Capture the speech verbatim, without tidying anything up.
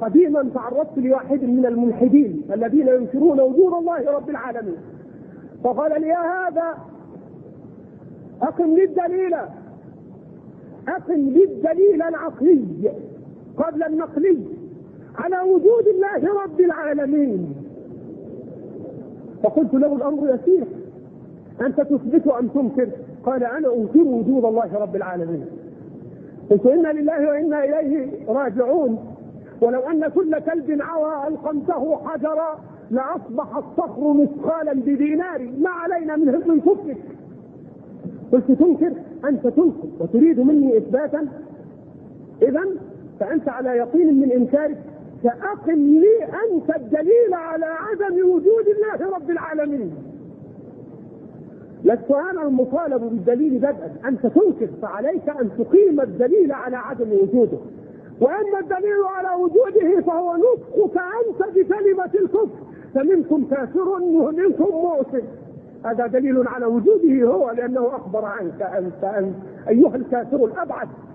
قديما تعرضت لواحد من الملحدين الذين ينكرون وجود الله رب العالمين، فقال لي: يا هذا أقم لي الدليل أقم لي الدليل العقلي قبل النقلي على وجود الله رب العالمين. فقلت له: الأمر يسير، أنت تثبت أم تنكر؟ قال: أنا أنكر وجود الله رب العالمين. قلت: إنا لله وإنا إليه راجعون، ولو أن كل كلب عوى ألقمته حجرا لأصبح الصخر مثقالا بدينار، ما علينا من من كفرك. قلت: تنكر؟ أنت تنكر وتريد مني إثباتا؟ إذن فأنت على يقين من إنكارك، فأقم لي أنت الدليل على عدم وجود الله رب العالمين. لست أنا المطالب بالدليل بدءا، أنت تنكر، فعليك أن تقيم الدليل على عدم وجوده. وأما الدليل على وجوده فهو نطقك أنت بكلمة الكفر، فمنكم كافر ومنكم مؤمن. هذا دليل على وجوده هو، لأنه أخبر عنك أنت, أنت أيها الكافر الأبعد